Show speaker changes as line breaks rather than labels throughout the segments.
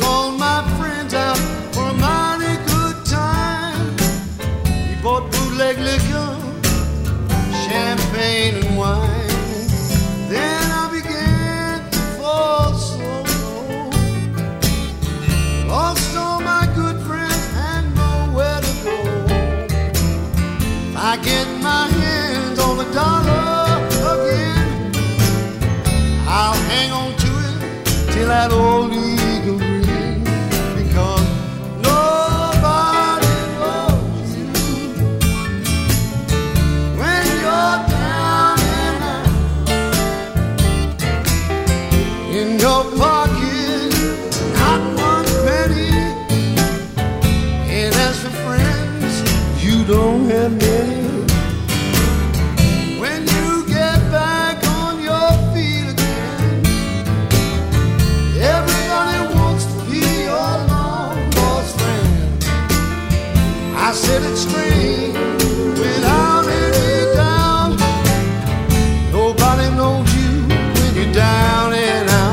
all my friends out for a mighty good time. We bought bootleg liquor, champagne and wine. Then I began to fall so low. Lost all my good friends and nowhere to go. If I get my hands on a dollar again, I'll hang on to it till that old eagle ring, because nobody loves you when you're down and out. In your pocket, not one penny, and as for friends, you don't have many. When you get back on your feet again, everybody wants to be your long-lost friend. I said it straight, without any doubt. Nobody knows you when you're down and out.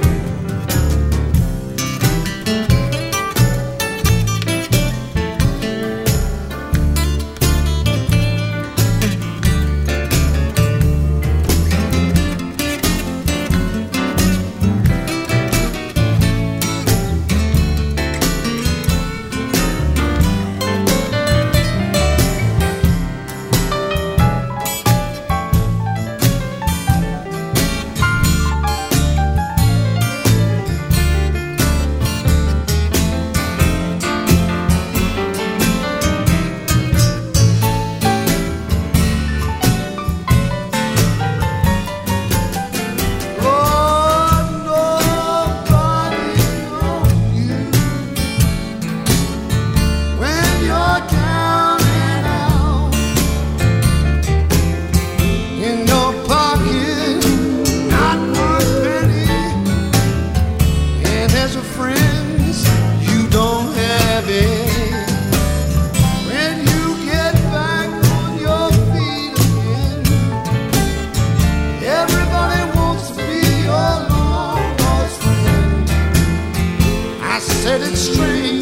Lord, nobody knows you when you're down and out. In your pocket, not one penny, and as a friends, you don't have any. When you get back on your feet again, everybody wants to be your long-lost friend. I said it straight,